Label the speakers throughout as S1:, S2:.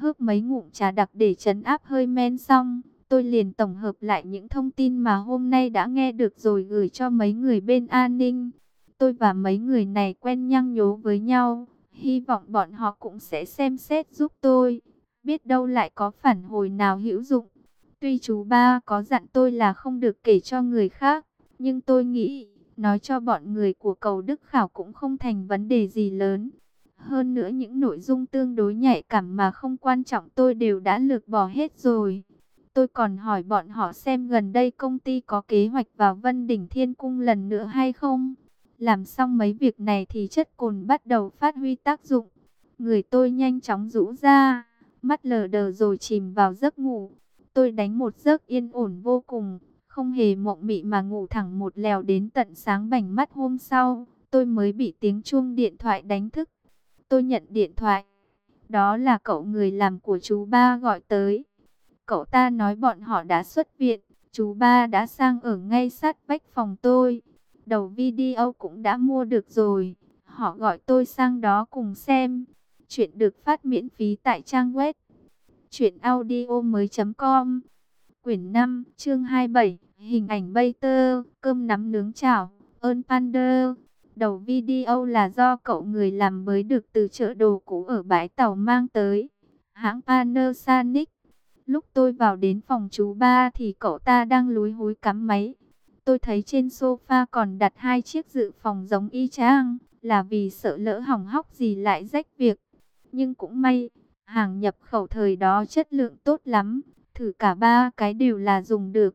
S1: Hớp mấy ngụm trà đặc để trấn áp hơi men xong, tôi liền tổng hợp lại những thông tin mà hôm nay đã nghe được rồi gửi cho mấy người bên an ninh. Tôi và mấy người này quen nhăng nhố với nhau, hy vọng bọn họ cũng sẽ xem xét giúp tôi. Biết đâu lại có phản hồi nào hữu dụng. Tuy chú ba có dặn tôi là không được kể cho người khác, nhưng tôi nghĩ nói cho bọn người của cầu Đức Khảo cũng không thành vấn đề gì lớn. Hơn nữa những nội dung tương đối nhạy cảm mà không quan trọng tôi đều đã lược bỏ hết rồi. Tôi còn hỏi bọn họ xem gần đây công ty có kế hoạch vào Vân Đỉnh Thiên Cung lần nữa hay không. Làm xong mấy việc này thì chất cồn bắt đầu phát huy tác dụng. Người tôi nhanh chóng rũ ra, mắt lờ đờ rồi chìm vào giấc ngủ. Tôi đánh một giấc yên ổn vô cùng, không hề mộng mị mà ngủ thẳng một lèo đến tận sáng bảnh mắt hôm sau. Tôi mới bị tiếng chuông điện thoại đánh thức. Tôi nhận điện thoại. Đó là cậu người làm của chú ba gọi tới. Cậu ta nói bọn họ đã xuất viện. Chú ba đã sang ở ngay sát vách phòng tôi. Đầu video cũng đã mua được rồi. Họ gọi tôi sang đó cùng xem. Chuyện được phát miễn phí tại trang web truyệnaudiomoi.com. Quyển 5, chương 27, hình ảnh bay tơ, cơm nắm nướng chảo, ơn Pander. Đầu video là do cậu người làm mới được từ chợ đồ cũ ở bãi tàu mang tới, hãng Panasonic. Lúc tôi vào đến phòng chú ba thì cậu ta đang lúi húi cắm máy. Tôi thấy trên sofa còn đặt hai chiếc dự phòng giống y chang, là vì sợ lỡ hỏng hóc gì lại rách việc. Nhưng cũng may, hàng nhập khẩu thời đó chất lượng tốt lắm, thử cả ba cái đều là dùng được.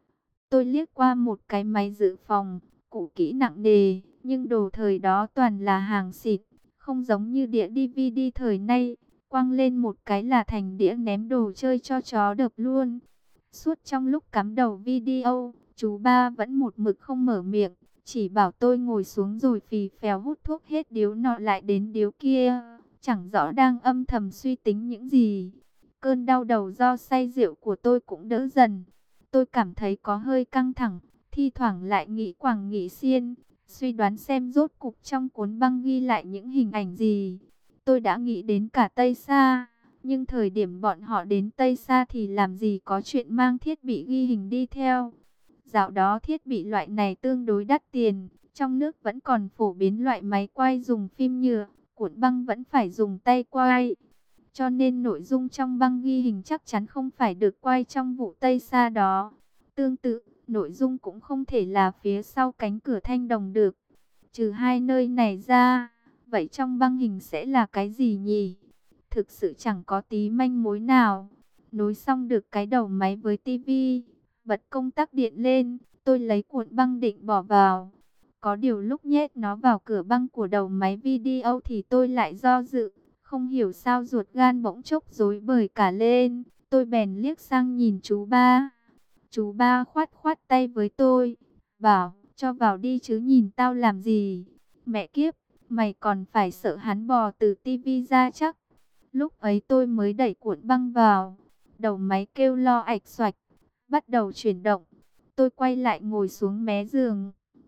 S1: Tôi liếc qua một cái máy dự phòng, cũ kỹ nặng nề, nhưng đồ thời đó toàn là hàng xịn, không giống như đĩa DVD thời nay, quăng lên một cái là thành đĩa ném đồ chơi cho chó đập luôn. Suốt trong lúc cắm đầu video, chú ba vẫn một mực không mở miệng, chỉ bảo tôi ngồi xuống rồi phì phèo hút thuốc hết điếu nọ lại đến điếu kia, chẳng rõ đang âm thầm suy tính những gì. Cơn đau đầu do say rượu của tôi cũng đỡ dần. Tôi cảm thấy có hơi căng thẳng, thi thoảng lại nghĩ quằng nghĩ xiên, suy đoán xem rốt cục trong cuốn băng ghi lại những hình ảnh gì. Tôi đã nghĩ đến cả Tây Sa, nhưng thời điểm bọn họ đến Tây Sa thì làm gì có chuyện mang thiết bị ghi hình đi theo. Dạo đó thiết bị loại này tương đối đắt tiền, trong nước vẫn còn phổ biến loại máy quay dùng phim nhựa, cuộn băng vẫn phải dùng tay quay. Cho nên nội dung trong băng ghi hình chắc chắn không phải được quay trong vụ Tây Sa đó. Tương tự, nội dung cũng không thể là phía sau cánh cửa Thanh Đồng được. Trừ hai nơi này ra, vậy trong băng hình sẽ là cái gì nhỉ? Thực sự chẳng có tí manh mối nào. Nối xong được cái đầu máy với tivi, bật công tắc điện lên, tôi lấy cuộn băng định bỏ vào. Có điều lúc nhét nó vào cửa băng của đầu máy video thì tôi lại do dự. Không hiểu sao ruột gan bỗng chốc rối bời cả lên. Tôi bèn liếc sang nhìn chú ba. Chú ba khoát khoát tay với tôi, bảo cho vào đi chứ nhìn tao làm gì. Mẹ kiếp, mày còn phải sợ hắn bò từ tivi ra chắc. Lúc ấy tôi mới đẩy cuộn băng vào. Đầu máy kêu lo ạch xoạch, bắt đầu chuyển động. Tôi quay lại ngồi xuống mé giường.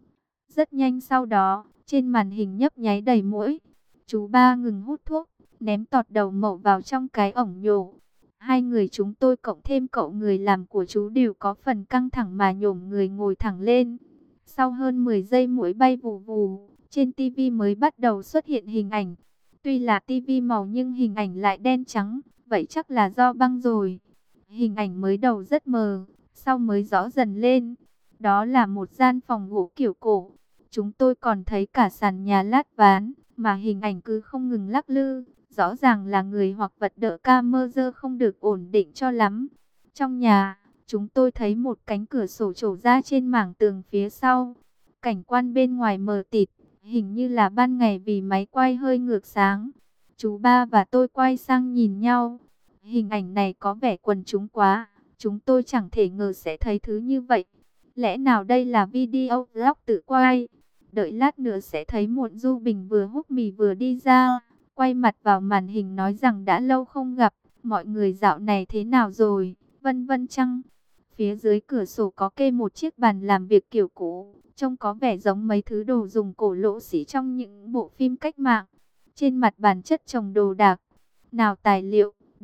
S1: Rất nhanh sau đó, trên màn hình nhấp nháy đầy muỗi. Chú ba ngừng hút thuốc, ném tọt đầu mẩu vào trong cái ổng nhổ. Hai người chúng tôi cộng thêm cậu người làm của chú đều có phần căng thẳng mà nhổm người ngồi thẳng lên. Sau hơn 10 giây muỗi bay vù vù, trên tivi mới bắt đầu xuất hiện hình ảnh. Tuy là tivi màu nhưng hình ảnh lại đen trắng, vậy chắc là do băng rồi. Hình ảnh mới đầu rất mờ, sau mới rõ dần lên. Đó là một gian phòng gỗ kiểu cổ. Chúng tôi còn thấy cả sàn nhà lát ván, mà hình ảnh cứ không ngừng lắc lư. Rõ ràng là người hoặc vật đỡ camera không được ổn định cho lắm. Trong nhà, chúng tôi thấy một cánh cửa sổ trổ ra trên mảng tường phía sau. Cảnh quan bên ngoài mờ tịt, hình như là ban ngày vì máy quay hơi ngược sáng. Chú ba và tôi quay sang nhìn nhau. Hình ảnh này có vẻ quần chúng quá. Chúng tôi chẳng thể ngờ sẽ thấy thứ như vậy. Lẽ nào đây là video vlog tự quay? Đợi lát nữa sẽ thấy Muộn Du Bình vừa hút mì vừa đi ra, quay mặt vào màn hình nói rằng đã lâu không gặp, mọi người dạo này thế nào rồi, vân vân chăng. Phía dưới cửa sổ có kê một chiếc bàn làm việc kiểu cũ, trông có vẻ giống mấy thứ đồ dùng cổ lỗ sĩ trong những bộ phim cách mạng. Trên mặt bàn chất chồng đồ đạc, nào tài liệu,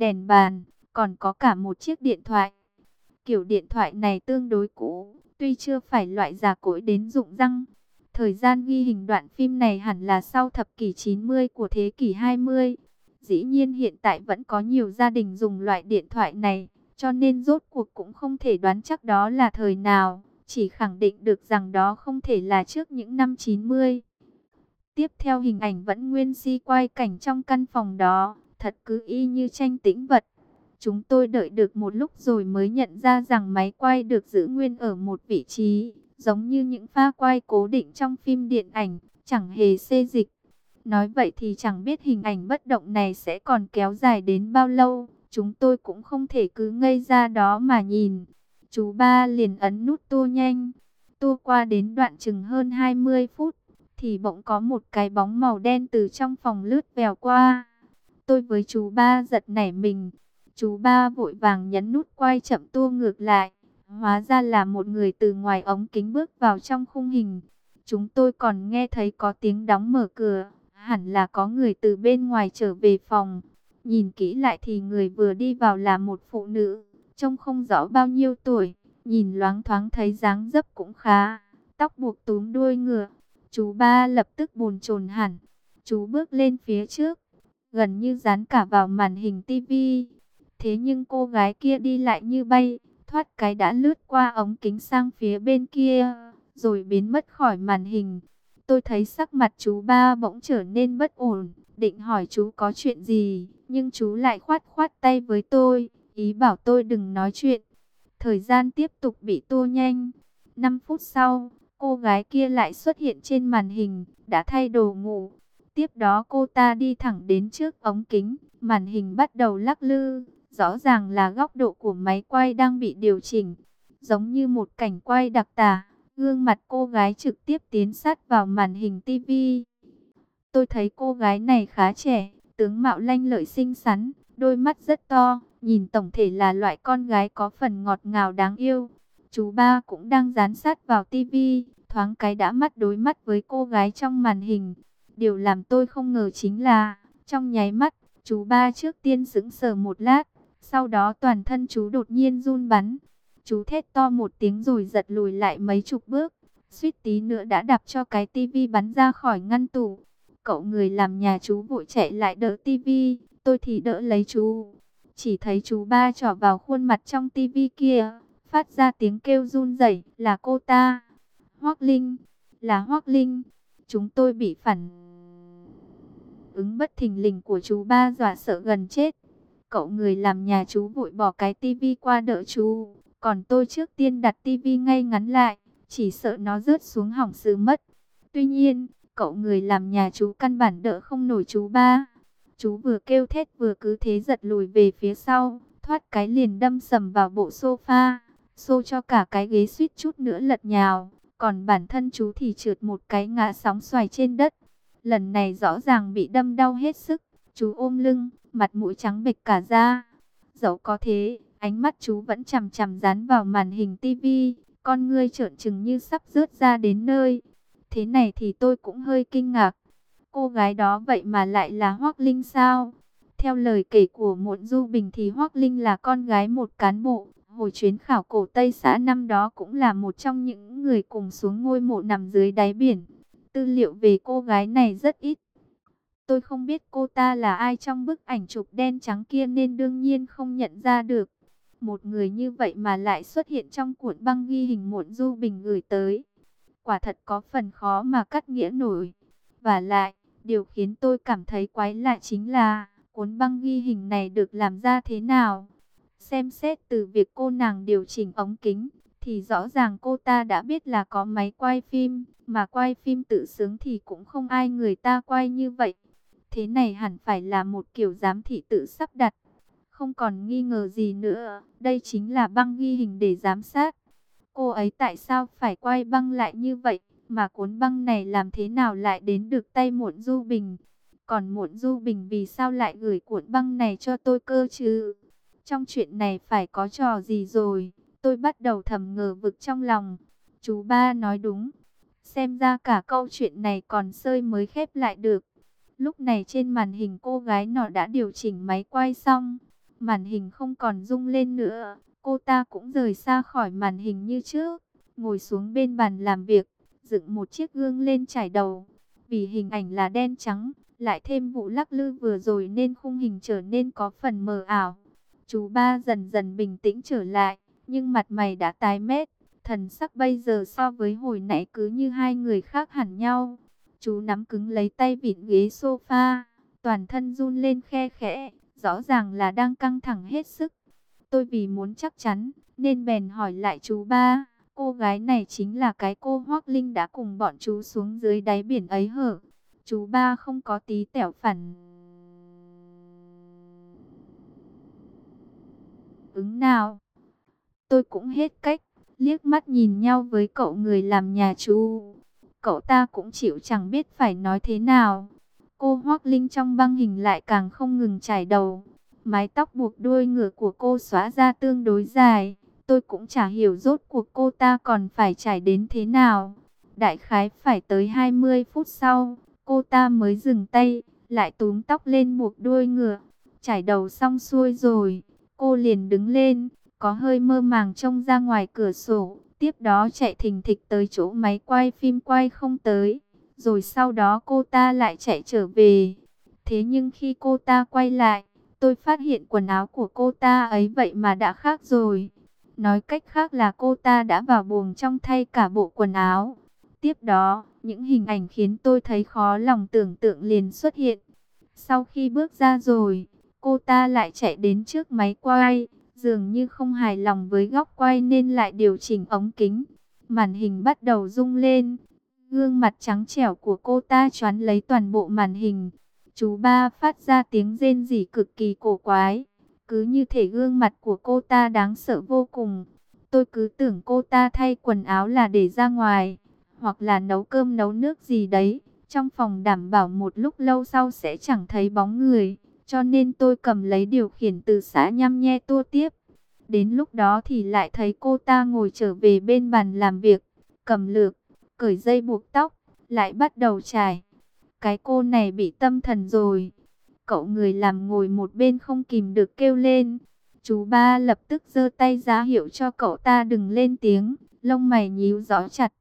S1: đèn bàn, còn có cả một chiếc điện thoại. Kiểu điện thoại này tương đối cũ, tuy chưa phải loại già cỗi đến rụng răng. Thời gian ghi hình đoạn phim này hẳn là sau thập kỷ 90 của thế kỷ 20. Dĩ nhiên hiện tại vẫn có nhiều gia đình dùng loại điện thoại này, cho nên rốt cuộc cũng không thể đoán chắc đó là thời nào, chỉ khẳng định được rằng đó không thể là trước những năm 90. Tiếp theo hình ảnh vẫn nguyên si quay cảnh trong căn phòng đó, thật cứ y như tranh tĩnh vật. Chúng tôi đợi được một lúc rồi mới nhận ra rằng máy quay được giữ nguyên ở một vị trí, giống như những pha quay cố định trong phim điện ảnh, chẳng hề xê dịch. Nói vậy thì chẳng biết hình ảnh bất động này sẽ còn kéo dài đến bao lâu, chúng tôi cũng không thể cứ ngây ra đó mà nhìn. Chú ba liền ấn nút tua nhanh, tua qua đến đoạn chừng hơn 20 phút, thì bỗng có một cái bóng màu đen từ trong phòng lướt vèo qua. Tôi với chú ba giật nảy mình. Chú ba vội vàng nhấn nút quay chậm tua ngược lại. Hóa ra là một người từ ngoài ống kính bước vào trong khung hình. Chúng tôi còn nghe thấy có tiếng đóng mở cửa. Hẳn là có người từ bên ngoài trở về phòng. Nhìn kỹ lại thì người vừa đi vào là một phụ nữ, trông không rõ bao nhiêu tuổi. Nhìn loáng thoáng thấy dáng dấp cũng khá. Tóc buộc túm đuôi ngựa. Chú ba lập tức bồn chồn hẳn. Chú bước lên phía trước, gần như dán cả vào màn hình tivi. Thế nhưng cô gái kia đi lại như bay, thoát cái đã lướt qua ống kính sang phía bên kia, rồi biến mất khỏi màn hình. Tôi thấy sắc mặt chú ba bỗng trở nên bất ổn, định hỏi chú có chuyện gì, nhưng chú lại khoát khoát tay với tôi, ý bảo tôi đừng nói chuyện. Thời gian tiếp tục bị tua nhanh. 5 phút sau, cô gái kia lại xuất hiện trên màn hình, đã thay đồ ngủ. Tiếp đó cô ta đi thẳng đến trước ống kính, màn hình bắt đầu lắc lư. Rõ ràng là góc độ của máy quay đang bị điều chỉnh, giống như một cảnh quay đặc tả. Gương mặt cô gái trực tiếp tiến sát vào màn hình tivi. Tôi thấy cô gái này khá trẻ, tướng mạo lanh lợi xinh xắn, đôi mắt rất to, nhìn tổng thể là loại con gái có phần ngọt ngào đáng yêu. Chú ba cũng đang dán sát vào tivi, thoáng cái đã mắt đối mắt với cô gái trong màn hình. Điều làm tôi không ngờ chính là, trong nháy mắt, chú ba trước tiên sững sờ một lát, sau đó toàn thân chú đột nhiên run bắn. Chú thét to một tiếng rồi giật lùi lại mấy chục bước, suýt tí nữa đã đạp cho cái tivi bắn ra khỏi ngăn tủ. Cậu người làm nhà chú vội chạy lại đỡ tivi, tôi thì đỡ lấy chú. Chỉ thấy chú ba trỏ vào khuôn mặt trong tivi kia, phát ra tiếng kêu run rẩy, là cô ta. Hoắc Linh, là Hoắc Linh. Chúng tôi bị phản ứng bất thình lình của chú ba dọa sợ gần chết. Cậu người làm nhà chú vội bỏ cái tivi qua đỡ chú, còn tôi trước tiên đặt tivi ngay ngắn lại, chỉ sợ nó rớt xuống hỏng sự mất. Tuy nhiên, cậu người làm nhà chú căn bản đỡ không nổi chú ba. Chú vừa kêu thét vừa cứ thế giật lùi về phía sau, thoát cái liền đâm sầm vào bộ sofa, xô cho cả cái ghế suýt chút nữa lật nhào. Còn bản thân chú thì trượt một cái ngã sóng xoài trên đất. Lần này rõ ràng bị đâm đau hết sức, chú ôm lưng, mặt mũi trắng bệch cả da. Dẫu có thế, ánh mắt chú vẫn chằm chằm dán vào màn hình tivi, con ngươi trợn trừng như sắp rớt ra đến nơi. Thế này thì tôi cũng hơi kinh ngạc. Cô gái đó vậy mà lại là Hoắc Linh sao? Theo lời kể của Mộn Du Bình thì Hoắc Linh là con gái một cán bộ. Hồi chuyến khảo cổ Tây xã năm đó cũng là một trong những người cùng xuống ngôi mộ nằm dưới đáy biển. Tư liệu về cô gái này rất ít. Tôi không biết cô ta là ai trong bức ảnh chụp đen trắng kia nên đương nhiên không nhận ra được. Một người như vậy mà lại xuất hiện trong cuộn băng ghi hình Mộn Du Bình gửi tới. Quả thật có phần khó mà cắt nghĩa nổi. Và lại, điều khiến tôi cảm thấy quái lạ chính là cuốn băng ghi hình này được làm ra thế nào. Xem xét từ việc cô nàng điều chỉnh ống kính, thì rõ ràng cô ta đã biết là có máy quay phim, mà quay phim tự sướng thì cũng không ai người ta quay như vậy. Thế này hẳn phải là một kiểu giám thị tự sắp đặt. Không còn nghi ngờ gì nữa, đây chính là băng ghi hình để giám sát. Cô ấy tại sao phải quay băng lại như vậy, mà cuốn băng này làm thế nào lại đến được tay Mộn Du Bình? Còn Mộn Du Bình vì sao lại gửi cuộn băng này cho tôi cơ chứ? Trong chuyện này phải có trò gì rồi, tôi bắt đầu thầm ngờ vực trong lòng. Chú ba nói đúng, xem ra cả câu chuyện này còn sơi mới khép lại được. Lúc này trên màn hình cô gái nọ đã điều chỉnh máy quay xong. Màn hình không còn rung lên nữa, cô ta cũng rời xa khỏi màn hình như trước, ngồi xuống bên bàn làm việc, dựng một chiếc gương lên chải đầu. Vì hình ảnh là đen trắng, lại thêm vụ lắc lư vừa rồi nên khung hình trở nên có phần mờ ảo. Chú ba dần dần bình tĩnh trở lại, nhưng mặt mày đã tái mét, thần sắc bây giờ so với hồi nãy cứ như hai người khác hẳn nhau. Chú nắm cứng lấy tay vịn ghế sofa, toàn thân run lên khe khẽ, rõ ràng là đang căng thẳng hết sức. Tôi vì muốn chắc chắn, nên bèn hỏi lại chú ba, cô gái này chính là cái cô Hoác Linh đã cùng bọn chú xuống dưới đáy biển ấy hả? Chú ba không có tí tẻo phản ứng nào. Tôi cũng hết cách, liếc mắt nhìn nhau với cậu người làm nhà chú. Cậu ta cũng chịu chẳng biết phải nói thế nào. Cô Hoác Linh trong băng hình lại càng không ngừng chải đầu. Mái tóc buộc đuôi ngựa của cô xóa ra tương đối dài. Tôi cũng chả hiểu rốt cuộc cô ta còn phải chải đến thế nào. Đại khái phải tới 20 phút sau, cô ta mới dừng tay, lại túm tóc lên buộc đuôi ngựa. Chải đầu xong xuôi rồi, cô liền đứng lên, có hơi mơ màng trông ra ngoài cửa sổ. Tiếp đó chạy thình thịch tới chỗ máy quay phim quay không tới. Rồi sau đó cô ta lại chạy trở về. Thế nhưng khi cô ta quay lại, tôi phát hiện quần áo của cô ta ấy vậy mà đã khác rồi. Nói cách khác là cô ta đã vào buồng trong thay cả bộ quần áo. Tiếp đó, những hình ảnh khiến tôi thấy khó lòng tưởng tượng liền xuất hiện. Sau khi bước ra rồi, cô ta lại chạy đến trước máy quay. Dường như không hài lòng với góc quay nên lại điều chỉnh ống kính. Màn hình bắt đầu rung lên. Gương mặt trắng trẻo của cô ta choán lấy toàn bộ màn hình. Chú ba phát ra tiếng rên rỉ cực kỳ cổ quái. Cứ như thể gương mặt của cô ta đáng sợ vô cùng. Tôi cứ tưởng cô ta thay quần áo là để ra ngoài, hoặc là nấu cơm nấu nước gì đấy. Trong phòng đảm bảo một lúc lâu sau sẽ chẳng thấy bóng người. Cho nên tôi cầm lấy điều khiển từ xã nhăm nhe tua tiếp. Đến lúc đó thì lại thấy cô ta ngồi trở về bên bàn làm việc, cầm lược, cởi dây buộc tóc, lại bắt đầu chải. Cái cô này bị tâm thần rồi. Cậu người làm ngồi một bên không kìm được kêu lên. Chú ba lập tức giơ tay ra hiệu cho cậu ta đừng lên tiếng, lông mày nhíu rõ chặt.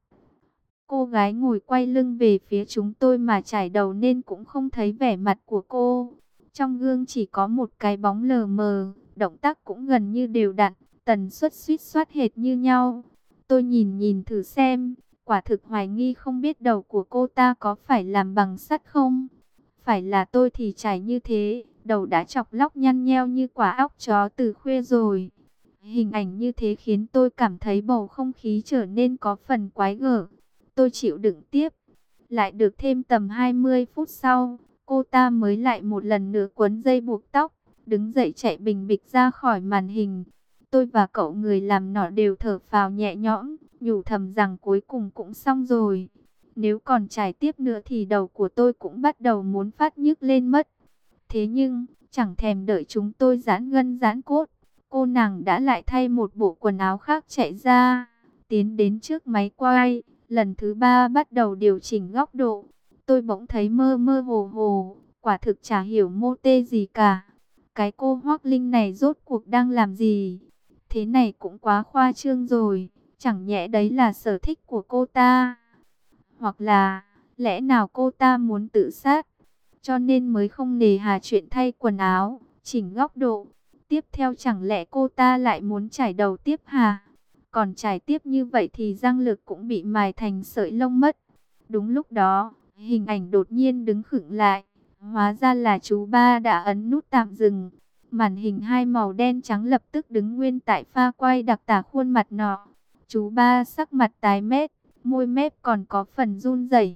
S1: Cô gái ngồi quay lưng về phía chúng tôi mà chải đầu nên cũng không thấy vẻ mặt của cô. Trong gương chỉ có một cái bóng lờ mờ, động tác cũng gần như đều đặn, tần suất suýt soát hệt như nhau. Tôi nhìn thử xem, quả thực hoài nghi không biết đầu của cô ta có phải làm bằng sắt không. Phải là tôi thì chải như thế, đầu đã chọc lóc nhăn nheo như quả óc chó từ khuya rồi. Hình ảnh như thế khiến tôi cảm thấy bầu không khí trở nên có phần quái gở. Tôi chịu đựng tiếp. Lại được thêm tầm 20 phút sau, cô ta mới lại một lần nữa quấn dây buộc tóc, đứng dậy chạy bình bịch ra khỏi màn hình. Tôi và cậu người làm nọ đều thở phào nhẹ nhõm, nhủ thầm rằng cuối cùng cũng xong rồi. Nếu còn chải tiếp nữa thì đầu của tôi cũng bắt đầu muốn phát nhức lên mất. Thế nhưng, chẳng thèm đợi chúng tôi giãn gân giãn cốt, cô nàng đã lại thay một bộ quần áo khác chạy ra, tiến đến trước máy quay. Lần thứ ba bắt đầu điều chỉnh góc độ. Tôi bỗng thấy mơ mơ hồ hồ, quả thực chả hiểu mô tê gì cả. Cái cô Hoác Linh này rốt cuộc đang làm gì? Thế này cũng quá khoa trương rồi. Chẳng nhẽ đấy là sở thích của cô ta? Hoặc là, lẽ nào cô ta muốn tự sát? Cho nên mới không nề hà chuyện thay quần áo, chỉnh góc độ. Tiếp theo chẳng lẽ cô ta lại muốn chải đầu tiếp hả? Còn trải tiếp như vậy thì răng lực cũng bị mài thành sợi lông mất. Đúng lúc đó, hình ảnh đột nhiên đứng khựng lại. Hóa ra là chú ba đã ấn nút tạm dừng. Màn hình hai màu đen trắng lập tức đứng nguyên tại pha quay đặc tả khuôn mặt nọ. Chú ba sắc mặt tái mét, môi mép còn có phần run rẩy.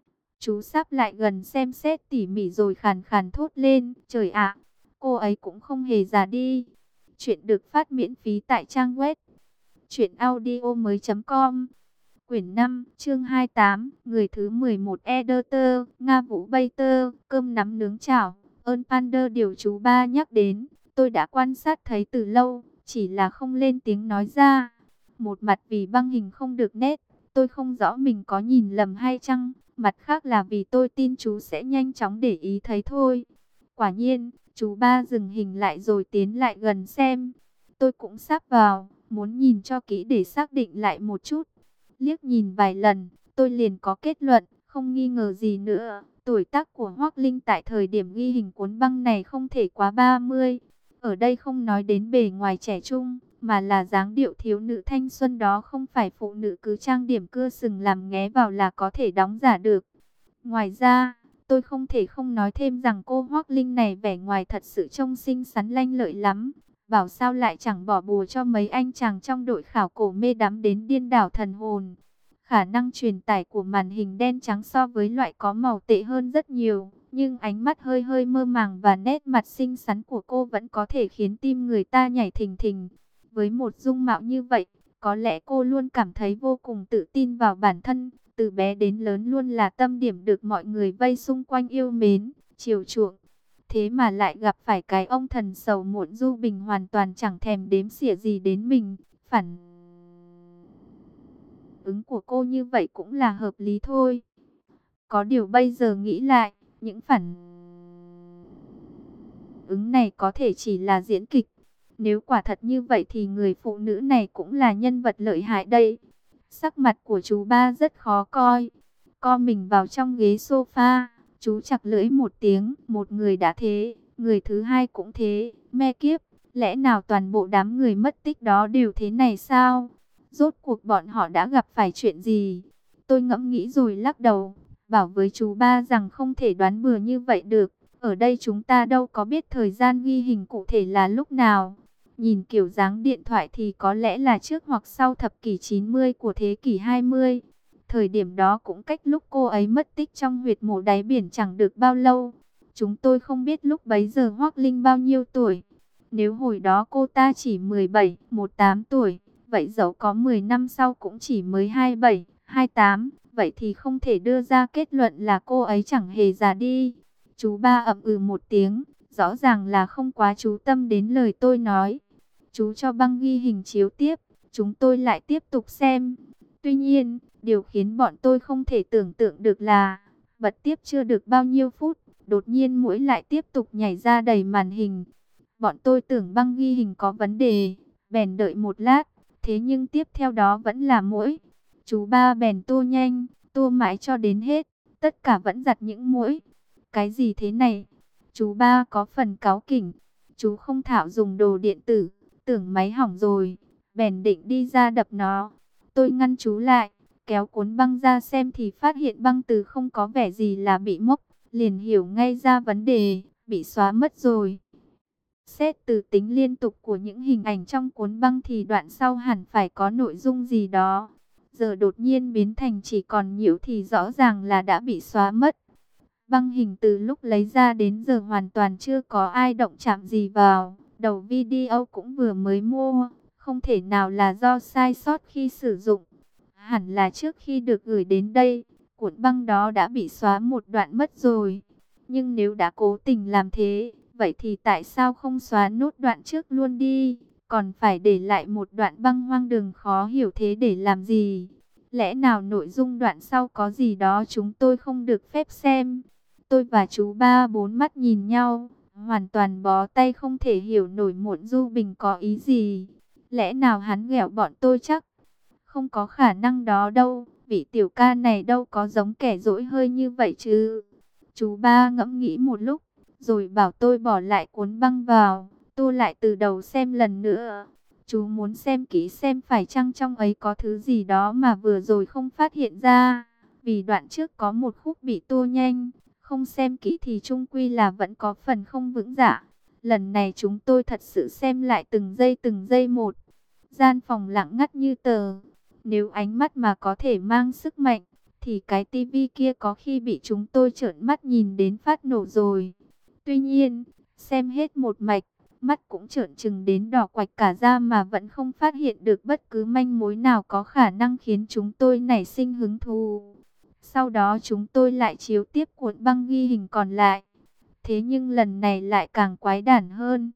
S1: Chú sắp lại gần xem xét tỉ mỉ rồi khàn khàn thốt lên. Trời ạ, cô ấy cũng không hề già đi. Chuyện được phát miễn phí tại trang web truyệnaudiomoi.com. Quyển 5, chương 28, người thứ 11 Editor, Nga Vũ Bay Tơ, cơm nắm nướng chảo, ơn Pander điều chú ba nhắc đến, tôi đã quan sát thấy từ lâu, chỉ là không lên tiếng nói ra. Một mặt vì băng hình không được nét, tôi không rõ mình có nhìn lầm hay chăng, mặt khác là vì tôi tin chú sẽ nhanh chóng để ý thấy thôi. Quả nhiên, Chú ba dừng hình lại rồi tiến lại gần xem. Tôi cũng sắp vào, muốn nhìn cho kỹ để xác định lại một chút. Liếc nhìn vài lần, tôi liền có kết luận, không nghi ngờ gì nữa. Tuổi tác của Hoắc Linh tại thời điểm ghi hình cuốn băng này không thể quá 30. Ở đây không nói đến bề ngoài trẻ trung, mà là dáng điệu thiếu nữ thanh xuân, đó không phải phụ nữ cứ trang điểm cưa sừng làm nghé vào là có thể đóng giả được. Ngoài ra, tôi không thể không nói thêm rằng cô Hoắc Linh này vẻ ngoài thật sự trông xinh xắn lanh lợi lắm. Bảo sao lại chẳng bỏ bùa cho mấy anh chàng trong đội khảo cổ mê đắm đến điên đảo thần hồn. Khả năng truyền tải của màn hình đen trắng so với loại có màu tệ hơn rất nhiều. Nhưng ánh mắt hơi hơi mơ màng và nét mặt xinh xắn của cô vẫn có thể khiến tim người ta nhảy thình thình. Với một dung mạo như vậy, có lẽ cô luôn cảm thấy vô cùng tự tin vào bản thân. Từ bé đến lớn luôn là tâm điểm được mọi người vây xung quanh yêu mến, chiều chuộng. Thế mà lại gặp phải cái ông thần sầu muộn Du Bình hoàn toàn chẳng thèm đếm xỉa gì đến mình. Phản ứng của cô như vậy cũng là hợp lý thôi. Có điều bây giờ nghĩ lại, những phản ứng này có thể chỉ là diễn kịch. Nếu quả thật như vậy thì người phụ nữ này cũng là nhân vật lợi hại đây. Sắc mặt của chú ba rất khó coi. Co mình vào trong ghế sofa, chú chặt lưỡi một tiếng. Một người đã thế, người thứ hai cũng thế. Me kiếp, lẽ nào toàn bộ đám người mất tích đó đều thế này sao? Rốt cuộc bọn họ đã gặp phải chuyện gì? Tôi ngẫm nghĩ rồi lắc đầu, bảo với chú ba rằng không thể đoán bừa như vậy được. Ở đây chúng ta đâu có biết thời gian ghi hình cụ thể là lúc nào. Nhìn kiểu dáng điện thoại thì có lẽ là trước hoặc sau thập kỷ 90 của thế kỷ 20. Thời điểm đó cũng cách lúc cô ấy mất tích trong huyệt mộ đáy biển chẳng được bao lâu. Chúng tôi không biết lúc bấy giờ Hoắc Linh bao nhiêu tuổi. Nếu hồi đó cô ta chỉ 17, 18 tuổi, vậy dẫu có 10 năm sau cũng chỉ mới 27, 28. Vậy thì không thể đưa ra kết luận là cô ấy chẳng hề già đi. Chú ba ậm ừ một tiếng, rõ ràng là không quá chú tâm đến lời tôi nói. Chú cho băng ghi hình chiếu tiếp, chúng tôi lại tiếp tục xem. Tuy nhiên, điều khiến bọn tôi không thể tưởng tượng được là, bật tiếp chưa được bao nhiêu phút, đột nhiên muỗi lại tiếp tục nhảy ra đầy màn hình. Bọn tôi tưởng băng ghi hình có vấn đề, bèn đợi một lát, thế nhưng tiếp theo đó vẫn là muỗi. Chú ba bèn tua nhanh, tua mãi cho đến hết, tất cả vẫn giặt những muỗi. Cái gì thế này? Chú ba có phần cáu kỉnh, chú không thạo dùng đồ điện tử, tưởng máy hỏng rồi, bèn định đi ra đập nó. Tôi ngăn chú lại, kéo cuốn băng ra xem thì phát hiện băng từ không có vẻ gì là bị mốc, liền hiểu ngay ra vấn đề, bị xóa mất rồi. Xét từ tính liên tục của những hình ảnh trong cuốn băng thì đoạn sau hẳn phải có nội dung gì đó. Giờ đột nhiên biến thành chỉ còn nhiễu thì rõ ràng là đã bị xóa mất. Băng hình từ lúc lấy ra đến giờ hoàn toàn chưa có ai động chạm gì vào. Đầu video cũng vừa mới mua, không thể nào là do sai sót khi sử dụng. Hẳn là trước khi được gửi đến đây, cuộn băng đó đã bị xóa một đoạn mất rồi. Nhưng nếu đã cố tình làm thế, vậy thì tại sao không xóa nốt đoạn trước luôn đi? Còn phải để lại một đoạn băng hoang đường khó hiểu thế để làm gì? Lẽ nào nội dung đoạn sau có gì đó chúng tôi không được phép xem? Tôi và chú ba bốn mắt nhìn nhau, hoàn toàn bó tay không thể hiểu nổi muộn Du Bình có ý gì. Lẽ nào hắn ghẹo bọn tôi chắc? Không có khả năng đó đâu, vị tiểu ca này đâu có giống kẻ dỗi hơi như vậy chứ. Chú ba ngẫm nghĩ một lúc, rồi bảo tôi bỏ lại cuốn băng vào, tôi lại từ đầu xem lần nữa. Chú muốn xem kỹ xem phải chăng trong ấy có thứ gì đó mà vừa rồi không phát hiện ra. Vì đoạn trước có một khúc bị tua nhanh, không xem kỹ thì chung quy là vẫn có phần không vững dạ. Lần này chúng tôi thật sự xem lại từng giây một. Gian phòng lặng ngắt như tờ. Nếu ánh mắt mà có thể mang sức mạnh, thì cái tivi kia có khi bị chúng tôi trợn mắt nhìn đến phát nổ rồi. Tuy nhiên, xem hết một mạch, mắt cũng trợn trừng đến đỏ quạch cả da mà vẫn không phát hiện được bất cứ manh mối nào có khả năng khiến chúng tôi nảy sinh hứng thú. Sau đó chúng tôi lại chiếu tiếp cuộn băng ghi hình còn lại. Thế nhưng lần này lại càng quái đản hơn.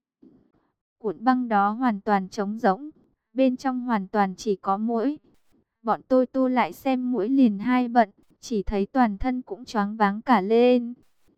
S1: Cuộn băng đó hoàn toàn trống rỗng, bên trong hoàn toàn chỉ có muỗi. Bọn tôi tua lại xem muỗi liền hai bận, chỉ thấy toàn thân cũng choáng váng cả lên.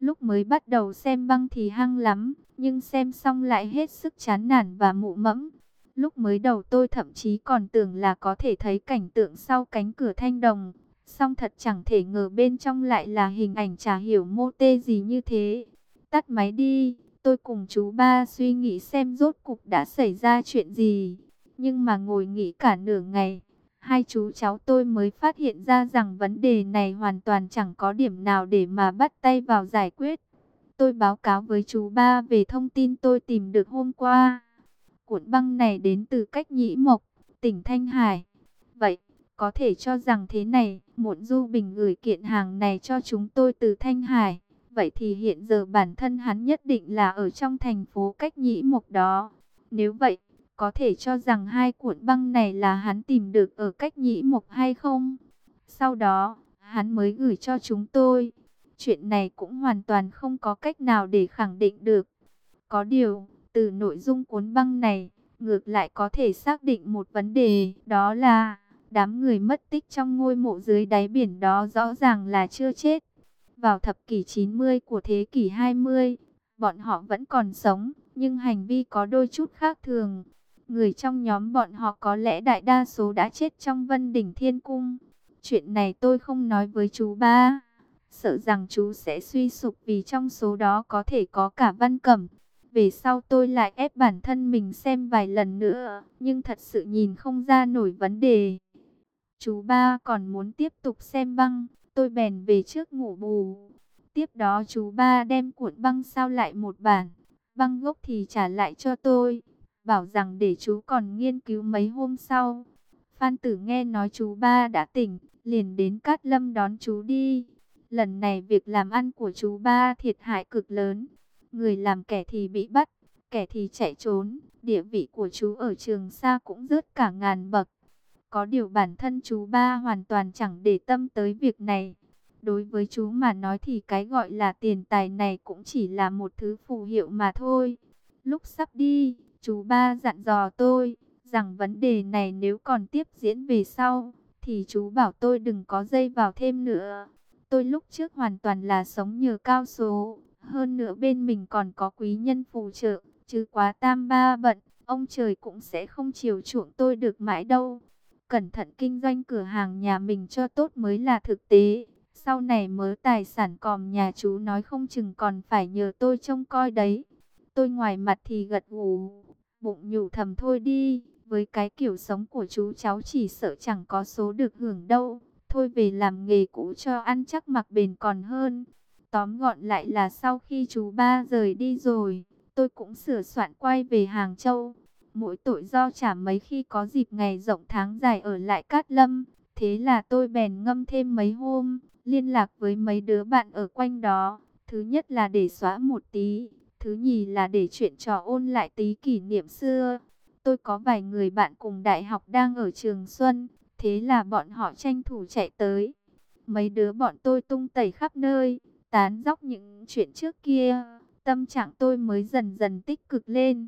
S1: Lúc mới bắt đầu xem băng thì hăng lắm, nhưng xem xong lại hết sức chán nản và mụ mẫm. Lúc mới đầu tôi thậm chí còn tưởng là có thể thấy cảnh tượng sau cánh cửa thanh đồng. Song thật chẳng thể ngờ bên trong lại là hình ảnh chả hiểu mô tê gì như thế. Tắt máy đi, tôi cùng chú ba suy nghĩ xem rốt cục đã xảy ra chuyện gì. Nhưng mà ngồi nghĩ cả nửa ngày, hai chú cháu tôi mới phát hiện ra rằng vấn đề này hoàn toàn chẳng có điểm nào để mà bắt tay vào giải quyết. Tôi báo cáo với chú ba về thông tin tôi tìm được hôm qua. Cuộn băng này đến từ cách Nhĩ Mộc, tỉnh Thanh Hải. Vậy, có thể cho rằng thế này, Muộn Du Bình gửi kiện hàng này cho chúng tôi từ Thanh Hải. Vậy thì hiện giờ bản thân hắn nhất định là ở trong thành phố cách Nhĩ Mộc đó. Nếu vậy, có thể cho rằng hai cuộn băng này là hắn tìm được ở cách Nhĩ Mộc hay không? Sau đó, hắn mới gửi cho chúng tôi. Chuyện này cũng hoàn toàn không có cách nào để khẳng định được. Có điều, từ nội dung cuốn băng này, ngược lại có thể xác định một vấn đề, đó là đám người mất tích trong ngôi mộ dưới đáy biển đó rõ ràng là chưa chết. Vào thập kỷ 90 của thế kỷ 20, bọn họ vẫn còn sống, nhưng hành vi có đôi chút khác thường. Người trong nhóm bọn họ có lẽ đại đa số đã chết trong Vân Đỉnh Thiên Cung. Chuyện này tôi không nói với chú ba, sợ rằng chú sẽ suy sụp vì trong số đó có thể có cả Văn Cẩm. Về sau tôi lại ép bản thân mình xem vài lần nữa, nhưng thật sự nhìn không ra nổi vấn đề. Chú ba còn muốn tiếp tục xem băng, tôi bèn về trước ngủ bù. Tiếp đó chú ba đem cuộn băng sao lại một bản, băng gốc thì trả lại cho tôi, bảo rằng để chú còn nghiên cứu mấy hôm sau. Phan Tử nghe nói chú ba đã tỉnh, liền đến Cát Lâm đón chú đi. Lần này việc làm ăn của chú ba thiệt hại cực lớn. Người làm kẻ thì bị bắt, kẻ thì chạy trốn. Địa vị của chú ở Trường Sa cũng rớt cả ngàn bậc. Có điều bản thân chú ba hoàn toàn chẳng để tâm tới việc này. Đối với chú mà nói thì cái gọi là tiền tài này cũng chỉ là một thứ phù hiệu mà thôi. Lúc sắp đi, chú ba dặn dò tôi rằng vấn đề này nếu còn tiếp diễn về sau, thì chú bảo tôi đừng có dây vào thêm nữa. Tôi lúc trước hoàn toàn là sống nhờ cao số, hơn nữa bên mình còn có quý nhân phù trợ, chứ quá tam ba bận, ông trời cũng sẽ không chiều chuộng tôi được mãi đâu. Cẩn thận kinh doanh cửa hàng nhà mình cho tốt mới là thực tế. Sau này mớ tài sản còm nhà chú nói không chừng còn phải nhờ tôi trông coi đấy. Tôi ngoài mặt thì gật gù, bụng nhủ thầm thôi đi, với cái kiểu sống của chú cháu chỉ sợ chẳng có số được hưởng đâu. Thôi về làm nghề cũ cho ăn chắc mặc bền còn hơn. Tóm gọn lại là sau khi chú ba rời đi rồi, tôi cũng sửa soạn quay về Hàng Châu. Mỗi tội do chả mấy khi có dịp ngày rộng tháng dài ở lại Cát Lâm. Thế là tôi bèn ngâm thêm mấy hôm, liên lạc với mấy đứa bạn ở quanh đó. Thứ nhất là để xóa một tí, thứ nhì là để chuyện trò ôn lại tí kỷ niệm xưa. Tôi có vài người bạn cùng đại học đang ở Trường Xuân, thế là bọn họ tranh thủ chạy tới. Mấy đứa bọn tôi tung tẩy khắp nơi, tán dóc những chuyện trước kia, tâm trạng tôi mới dần dần tích cực lên.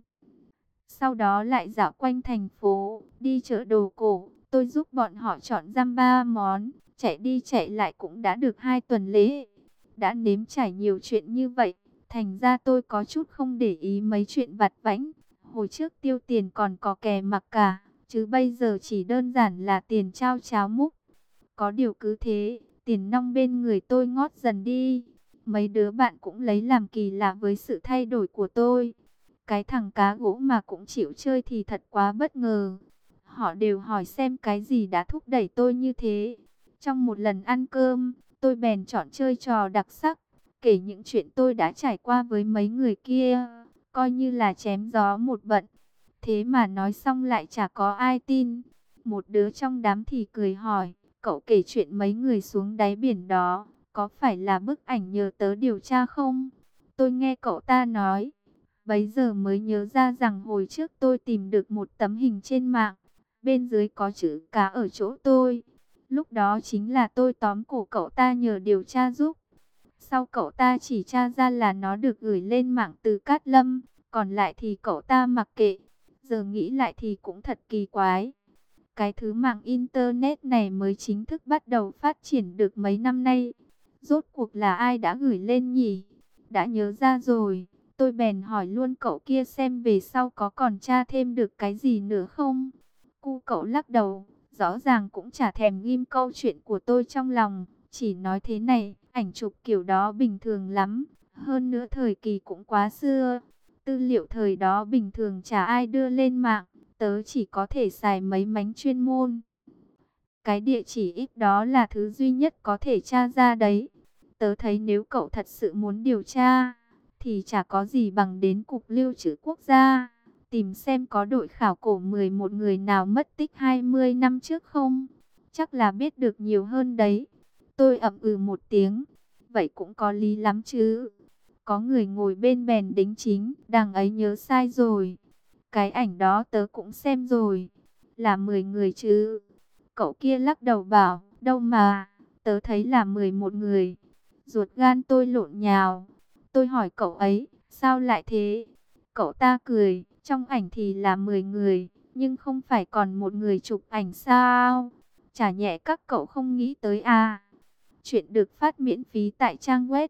S1: Sau đó lại dạo quanh thành phố, đi chợ đồ cổ, tôi giúp bọn họ chọn dăm ba món, chạy đi chạy lại cũng đã được 2 tuần lễ. Đã nếm trải nhiều chuyện như vậy, thành ra tôi có chút không để ý mấy chuyện vặt vãnh. Hồi trước tiêu tiền còn có kè mặc cả, chứ bây giờ chỉ đơn giản là tiền trao cháo múc. Có điều cứ thế, tiền nong bên người tôi ngót dần đi. Mấy đứa bạn cũng lấy làm kỳ lạ với sự thay đổi của tôi. Cái thằng cá gỗ mà cũng chịu chơi thì thật quá bất ngờ. Họ đều hỏi xem cái gì đã thúc đẩy tôi như thế. Trong một lần ăn cơm, tôi bèn chọn chơi trò đặc sắc, kể những chuyện tôi đã trải qua với mấy người kia, coi như là chém gió một bận. Thế mà nói xong lại chả có ai tin. Một đứa trong đám thì cười hỏi, cậu kể chuyện mấy người xuống đáy biển đó, có phải là bức ảnh nhờ tớ điều tra không? Tôi nghe cậu ta nói, bấy giờ mới nhớ ra rằng hồi trước tôi tìm được một tấm hình trên mạng, bên dưới có chữ cá ở chỗ tôi. Lúc đó chính là tôi tóm cổ cậu ta nhờ điều tra giúp. Sau cậu ta chỉ tra ra là nó được gửi lên mạng từ Cát Lâm, còn lại thì cậu ta mặc kệ. Giờ nghĩ lại thì cũng thật kỳ quái. Cái thứ mạng Internet này mới chính thức bắt đầu phát triển được mấy năm nay. Rốt cuộc là ai đã gửi lên nhỉ? đã nhớ ra rồi. Tôi bèn hỏi luôn cậu kia xem về sau có còn tra thêm được cái gì nữa không. Cu cậu lắc đầu, rõ ràng cũng chả thèm ghim câu chuyện của tôi trong lòng. Chỉ nói thế này, ảnh chụp kiểu đó bình thường lắm. Hơn nữa thời kỳ cũng quá xưa. Tư liệu thời đó bình thường chả ai đưa lên mạng. Tớ chỉ có thể xài mấy mánh chuyên môn. Cái địa chỉ ít đó là thứ duy nhất có thể tra ra đấy. Tớ thấy nếu cậu thật sự muốn điều tra, thì chả có gì bằng đến Cục Lưu trữ Quốc gia. Tìm xem có đội khảo cổ 11 người nào mất tích 20 năm trước không? Chắc là biết được nhiều hơn đấy. Tôi ậm ừ một tiếng. Vậy cũng có lý lắm chứ. Có người ngồi bên bèn đính chính. Đằng ấy nhớ sai rồi. Cái ảnh đó tớ cũng xem rồi. Là 10 người chứ. Cậu kia lắc đầu bảo. Đâu mà. Tớ thấy là 11 người. Ruột gan tôi lộn nhào. Tôi hỏi cậu ấy. Sao lại thế? Cậu ta cười. Trong ảnh thì là 10 người. Nhưng không phải còn một người chụp ảnh sao? Chả nhẹ các cậu không nghĩ tới à? Chuyện được phát miễn phí tại trang web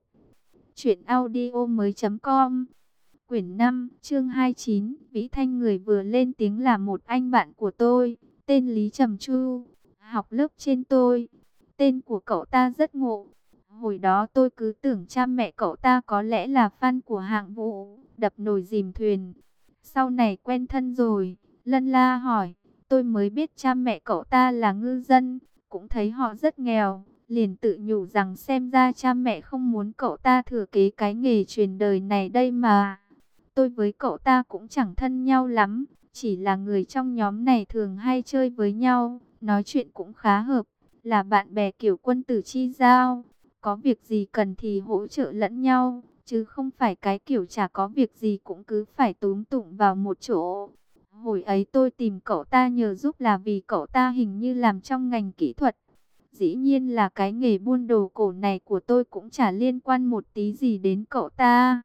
S1: truyệnaudiomoi.com. Quyển 5, chương 29. Vĩ Thanh người vừa lên tiếng là một anh bạn của tôi, tên Lý Trầm Chu, học lớp trên tôi. Tên của cậu ta rất ngộ. Hồi đó tôi cứ tưởng cha mẹ cậu ta có lẽ là fan của Hạng Vũ, đập nồi dìm thuyền. Sau này quen thân rồi, lân la hỏi, tôi mới biết cha mẹ cậu ta là ngư dân, cũng thấy họ rất nghèo. Liền tự nhủ rằng xem ra cha mẹ không muốn cậu ta thừa kế cái nghề truyền đời này đây mà. Tôi với cậu ta cũng chẳng thân nhau lắm, chỉ là người trong nhóm này thường hay chơi với nhau, nói chuyện cũng khá hợp, là bạn bè kiểu quân tử chi giao. Có việc gì cần thì hỗ trợ lẫn nhau, chứ không phải cái kiểu chả có việc gì cũng cứ phải túm tụng vào một chỗ. Hồi ấy tôi tìm cậu ta nhờ giúp là vì cậu ta hình như làm trong ngành kỹ thuật. Dĩ nhiên là cái nghề buôn đồ cổ này của tôi cũng chả liên quan một tí gì đến cậu ta.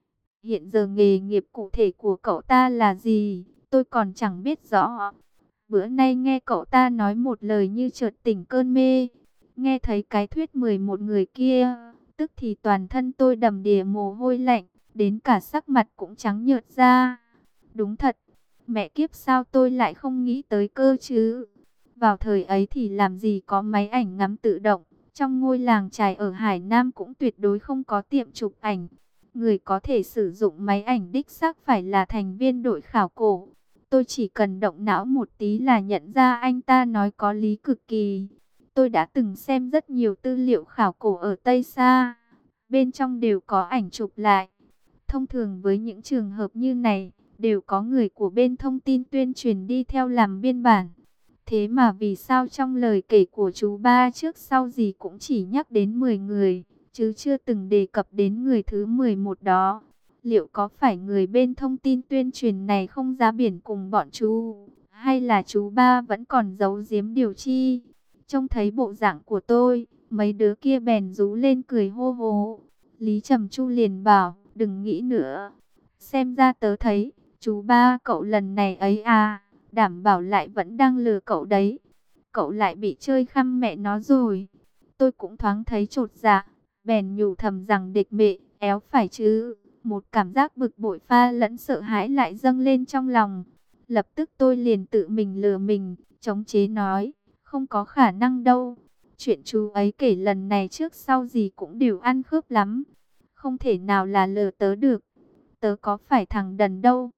S1: Hiện giờ nghề nghiệp cụ thể của cậu ta là gì, tôi còn chẳng biết rõ. Bữa nay nghe cậu ta nói một lời như chợt tỉnh cơn mê. Nghe thấy cái thuyết 11 người kia, tức thì toàn thân tôi đầm đìa mồ hôi lạnh, đến cả sắc mặt cũng trắng nhợt ra. Đúng thật, mẹ kiếp sao tôi lại không nghĩ tới cơ chứ. Vào thời ấy thì làm gì có máy ảnh ngắm tự động, trong ngôi làng chài ở Hải Nam cũng tuyệt đối không có tiệm chụp ảnh. Người có thể sử dụng máy ảnh đích xác phải là thành viên đội khảo cổ. Tôi chỉ cần động não một tí là nhận ra anh ta nói có lý cực kỳ. Tôi đã từng xem rất nhiều tư liệu khảo cổ ở Tây Sa. Bên trong đều có ảnh chụp lại. Thông thường với những trường hợp như này, đều có người của bên thông tin tuyên truyền đi theo làm biên bản. Thế mà vì sao trong lời kể của chú ba trước sau gì cũng chỉ nhắc đến 10 người, chứ chưa từng đề cập đến người thứ 11 đó. Liệu có phải người bên thông tin tuyên truyền này không ra biển cùng bọn chú, hay là chú ba vẫn còn giấu giếm điều chi? Trông thấy bộ dạng của tôi, mấy đứa kia bèn rú lên cười hô hố. Lý Trầm Chu liền bảo, đừng nghĩ nữa. Xem ra tớ thấy, chú ba cậu lần này ấy à, đảm bảo lại vẫn đang lừa cậu đấy. Cậu lại bị chơi khăm mẹ nó rồi. Tôi cũng thoáng thấy chột dạ, bèn nhủ thầm rằng địch mẹ, éo phải chứ. Một cảm giác bực bội pha lẫn sợ hãi lại dâng lên trong lòng. Lập tức tôi liền tự mình lừa mình, chống chế nói, không có khả năng đâu. Chuyện chú ấy kể lần này trước sau gì cũng đều ăn khớp lắm. Không thể nào là lừa tớ được. Tớ có phải thằng đần đâu.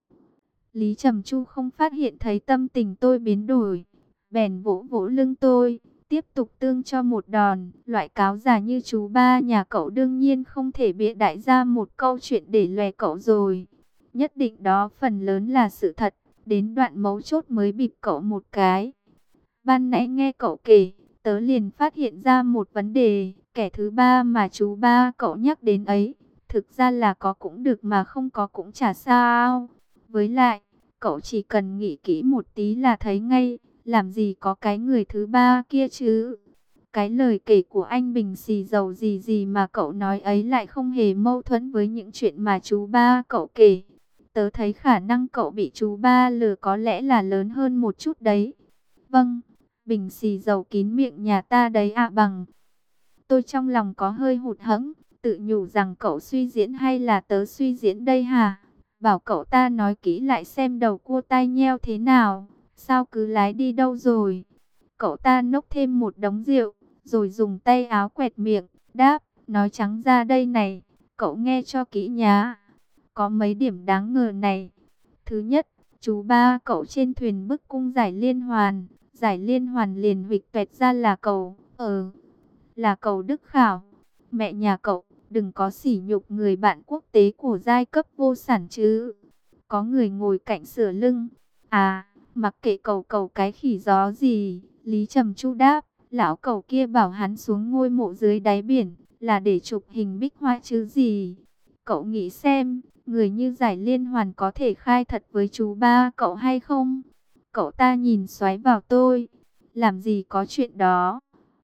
S1: Lý Trầm Chu không phát hiện thấy tâm tình tôi biến đổi. Bèn vỗ vỗ lưng tôi, tiếp tục tương cho một đòn. Loại cáo già như chú ba nhà cậu đương nhiên không thể bịa đại ra một câu chuyện để lòe cậu rồi. Nhất định đó phần lớn là sự thật. Đến đoạn mấu chốt mới bịp cậu một cái. Ban nãy nghe cậu kể, tớ liền phát hiện ra một vấn đề. Kẻ thứ ba mà chú ba cậu nhắc đến ấy, thực ra là có cũng được mà không có cũng chả sao. Với lại, cậu chỉ cần nghĩ kỹ một tí là thấy ngay, làm gì có cái người thứ ba kia chứ. Cái lời kể của anh Bình xì dầu gì gì mà cậu nói ấy lại không hề mâu thuẫn với những chuyện mà chú ba cậu kể. Tớ thấy khả năng cậu bị chú ba lừa có lẽ là lớn hơn một chút đấy. Vâng, bình xì dầu kín miệng nhà ta đấy ạ bằng. Tôi trong lòng có hơi hụt hẫng, tự nhủ rằng cậu suy diễn hay là tớ suy diễn đây hả? Bảo cậu ta nói kỹ lại xem đầu cua tai nheo thế nào. Sao cứ lái đi đâu rồi? Cậu ta nốc thêm một đống rượu, rồi dùng tay áo quẹt miệng, đáp, nói trắng ra đây này, cậu nghe cho kỹ nhá. Có mấy điểm đáng ngờ này. Thứ nhất, chú ba cậu trên thuyền bức cung giải liên hoàn liền huỵch toẹt ra là là cầu Đức Khảo. Mẹ nhà cậu, đừng có sỉ nhục người bạn quốc tế của giai cấp vô sản chứ. Có người ngồi cạnh sửa lưng. À, mặc kệ cầu cầu cái khỉ gió gì, Lý Trầm Chu đáp, lão cầu kia bảo hắn xuống ngôi mộ dưới đáy biển, là để chụp hình bích họa chứ gì. Cậu nghĩ xem, người như giải liên hoàn có thể khai thật với chú ba cậu hay không? Cậu ta nhìn xoáy vào tôi. Làm gì có chuyện đó.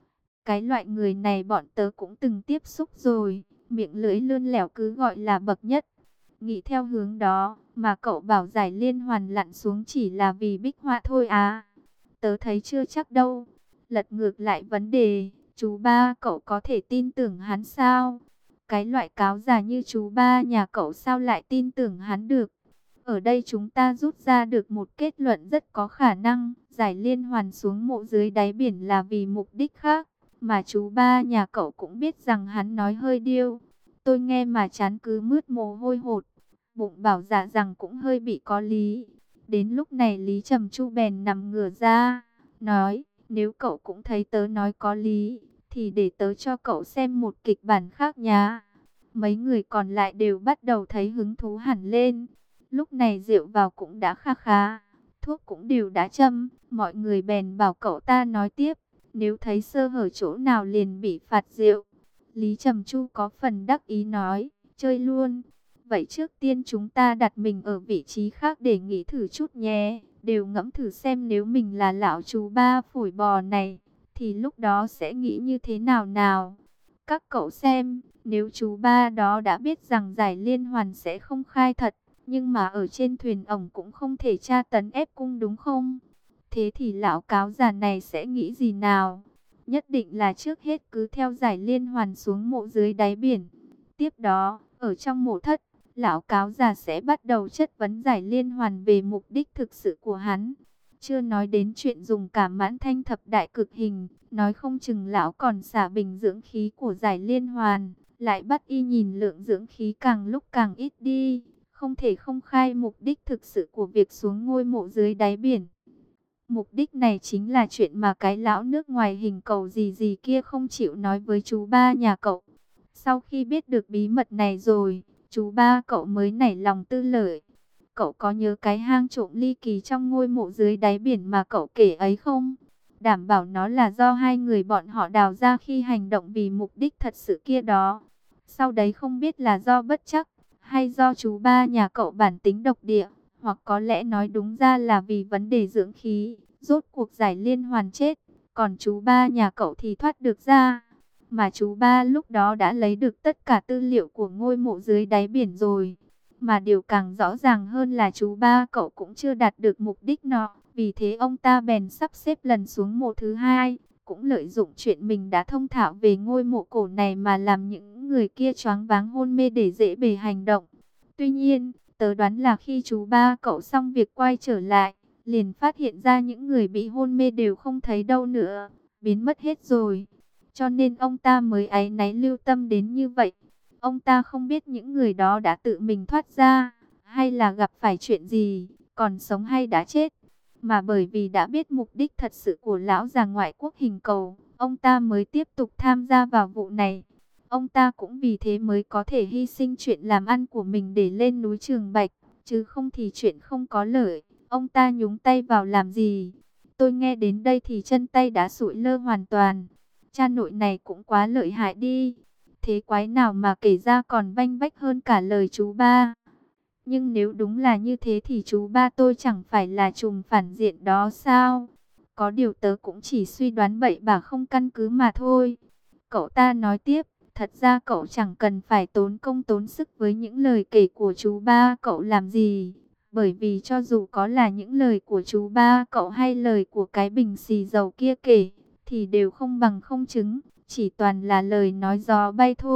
S1: Cái loại người này bọn tớ cũng từng tiếp xúc rồi. Miệng lưỡi lươn lẻo cứ gọi là bậc nhất. Nghĩ theo hướng đó mà cậu bảo giải liên hoàn lặn xuống chỉ là vì bích họa thôi à. Tớ thấy chưa chắc đâu. Lật ngược lại vấn đề, chú ba cậu có thể tin tưởng hắn sao? Cái loại cáo già như chú ba nhà cậu sao lại tin tưởng hắn được? Ở đây chúng ta rút ra được một kết luận rất có khả năng, giải liên hoàn xuống mộ dưới đáy biển là vì mục đích khác, mà chú ba nhà cậu cũng biết rằng hắn nói hơi điêu. Tôi nghe mà chán cứ mướt mồ hôi hột, bụng bảo dạ rằng cũng hơi bị có lý. Đến lúc này Lý Trầm Chu bèn nằm ngửa ra, nói, nếu cậu cũng thấy tớ nói có lý, thì để tớ cho cậu xem một kịch bản khác nhá. Mấy người còn lại đều bắt đầu thấy hứng thú hẳn lên. Lúc này rượu vào cũng đã kha khá, thuốc cũng đều đã châm, mọi người bèn bảo cậu ta nói tiếp, nếu thấy sơ hở chỗ nào liền bị phạt rượu. Lý Trầm Chu có phần đắc ý nói, chơi luôn. Vậy trước tiên chúng ta đặt mình ở vị trí khác để nghĩ thử chút nhé, đều ngẫm thử xem nếu mình là lão chú ba phổi bò này, thì lúc đó sẽ nghĩ như thế nào nào. Các cậu xem, nếu chú ba đó đã biết rằng giải liên hoàn sẽ không khai thật, nhưng mà ở trên thuyền ổng cũng không thể tra tấn ép cung đúng không? Thế thì lão cáo già này sẽ nghĩ gì nào? Nhất định là trước hết cứ theo giải liên hoàn xuống mộ dưới đáy biển. Tiếp đó, ở trong mộ thất, lão cáo già sẽ bắt đầu chất vấn giải liên hoàn về mục đích thực sự của hắn. Chưa nói đến chuyện dùng cả mãn thanh thập đại cực hình, nói không chừng lão còn xả bình dưỡng khí của giải liên hoàn, lại bắt y nhìn lượng dưỡng khí càng lúc càng ít đi. Không thể không khai mục đích thực sự của việc xuống ngôi mộ dưới đáy biển. Mục đích này chính là chuyện mà cái lão nước ngoài hình cầu gì gì kia không chịu nói với chú ba nhà cậu. Sau khi biết được bí mật này rồi, chú ba cậu mới nảy lòng tư lợi. Cậu có nhớ cái hang trộm ly kỳ trong ngôi mộ dưới đáy biển mà cậu kể ấy không? Đảm bảo nó là do hai người bọn họ đào ra khi hành động vì mục đích thật sự kia đó. Sau đấy không biết là do bất trắc, hay do chú ba nhà cậu bản tính độc địa, hoặc có lẽ nói đúng ra là vì vấn đề dưỡng khí, rốt cuộc giải liên hoàn chết, còn chú ba nhà cậu thì thoát được ra. Mà chú ba lúc đó đã lấy được tất cả tư liệu của ngôi mộ dưới đáy biển rồi. Mà điều càng rõ ràng hơn là chú ba cậu cũng chưa đạt được mục đích nọ, vì thế ông ta bèn sắp xếp lần xuống mộ thứ hai, cũng lợi dụng chuyện mình đã thông thạo về ngôi mộ cổ này mà làm những người kia choáng váng hôn mê để dễ bề hành động. Tuy nhiên, tớ đoán là khi chú ba cậu xong việc quay trở lại, liền phát hiện ra những người bị hôn mê đều không thấy đâu nữa, biến mất hết rồi. Cho nên ông ta mới áy náy lưu tâm đến như vậy. Ông ta không biết những người đó đã tự mình thoát ra, hay là gặp phải chuyện gì, còn sống hay đã chết. Mà bởi vì đã biết mục đích thật sự của lão già ngoại quốc hình cầu, ông ta mới tiếp tục tham gia vào vụ này. Ông ta cũng vì thế mới có thể hy sinh chuyện làm ăn của mình để lên núi Trường Bạch, chứ không thì chuyện không có lợi, ông ta nhúng tay vào làm gì. Tôi nghe đến đây thì chân tay đã sụi lơ hoàn toàn. Cha nội này cũng quá lợi hại đi. Thế quái nào mà kể ra còn vanh vách hơn cả lời chú ba. Nhưng nếu đúng là như thế thì chú ba tôi chẳng phải là trùm phản diện đó sao? Có điều tớ cũng chỉ suy đoán bậy bạ không căn cứ mà thôi. Cậu ta nói tiếp, thật ra cậu chẳng cần phải tốn công tốn sức với những lời kể của chú ba cậu làm gì. Bởi vì cho dù có là những lời của chú ba cậu hay lời của cái bình xì dầu kia kể, thì đều không bằng không chứng, chỉ toàn là lời nói gió bay thôi.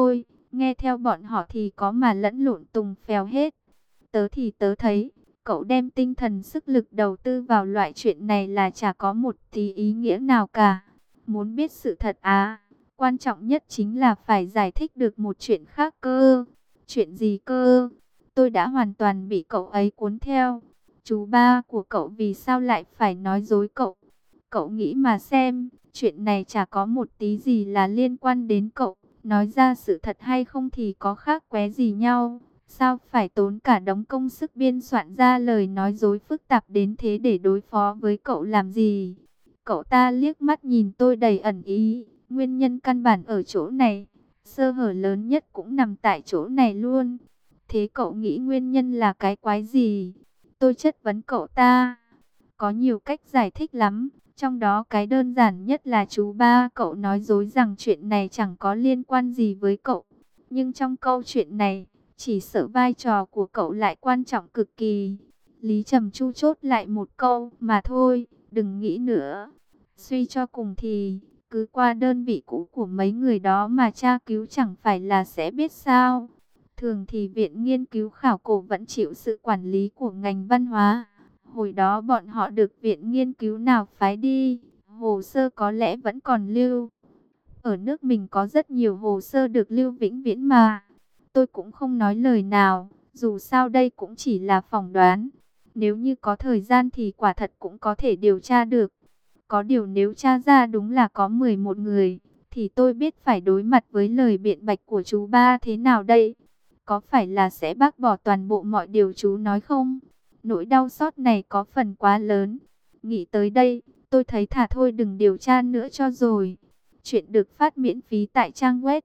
S1: Nghe theo bọn họ thì có mà lẫn lộn tùng phèo hết. Tớ thì tớ thấy, cậu đem tinh thần sức lực đầu tư vào loại chuyện này là chả có một tí ý nghĩa nào cả. Muốn biết sự thật à? Quan trọng nhất chính là phải giải thích được một chuyện khác cơ. Chuyện gì cơ? Tôi đã hoàn toàn bị cậu ấy cuốn theo. Chú ba của cậu vì sao lại phải nói dối cậu? Cậu nghĩ mà xem, chuyện này chả có một tí gì là liên quan đến cậu. Nói ra sự thật hay không thì có khác qué gì nhau. Sao phải tốn cả đống công sức biên soạn ra lời nói dối phức tạp đến thế để đối phó với cậu làm gì? Cậu ta liếc mắt nhìn tôi đầy ẩn ý. Nguyên nhân căn bản ở chỗ này. Sơ hở lớn nhất cũng nằm tại chỗ này luôn. Thế cậu nghĩ nguyên nhân là cái quái gì? Tôi chất vấn cậu ta. Có nhiều cách giải thích lắm. Trong đó cái đơn giản nhất là chú ba cậu nói dối rằng chuyện này chẳng có liên quan gì với cậu. Nhưng trong câu chuyện này, chỉ sợ vai trò của cậu lại quan trọng cực kỳ. Lý Trầm Chu chốt lại một câu mà thôi, đừng nghĩ nữa. Suy cho cùng thì, cứ qua đơn vị cũ của mấy người đó mà tra cứu chẳng phải là sẽ biết sao. Thường thì Viện Nghiên cứu Khảo cổ vẫn chịu sự quản lý của ngành văn hóa. Hồi đó bọn họ được viện nghiên cứu nào phái đi, hồ sơ có lẽ vẫn còn lưu. Ở nước mình có rất nhiều hồ sơ được lưu vĩnh viễn mà. Tôi cũng không nói lời nào, dù sao đây cũng chỉ là phỏng đoán. Nếu như có thời gian thì quả thật cũng có thể điều tra được. Có điều nếu tra ra đúng là có 11 người, thì tôi biết phải đối mặt với lời biện bạch của chú ba thế nào đây? Có phải là sẽ bác bỏ toàn bộ mọi điều chú nói không? Nỗi đau xót này có phần quá lớn. Nghĩ tới đây, tôi thấy thà thôi đừng điều tra nữa cho rồi. Chuyện được phát miễn phí tại trang web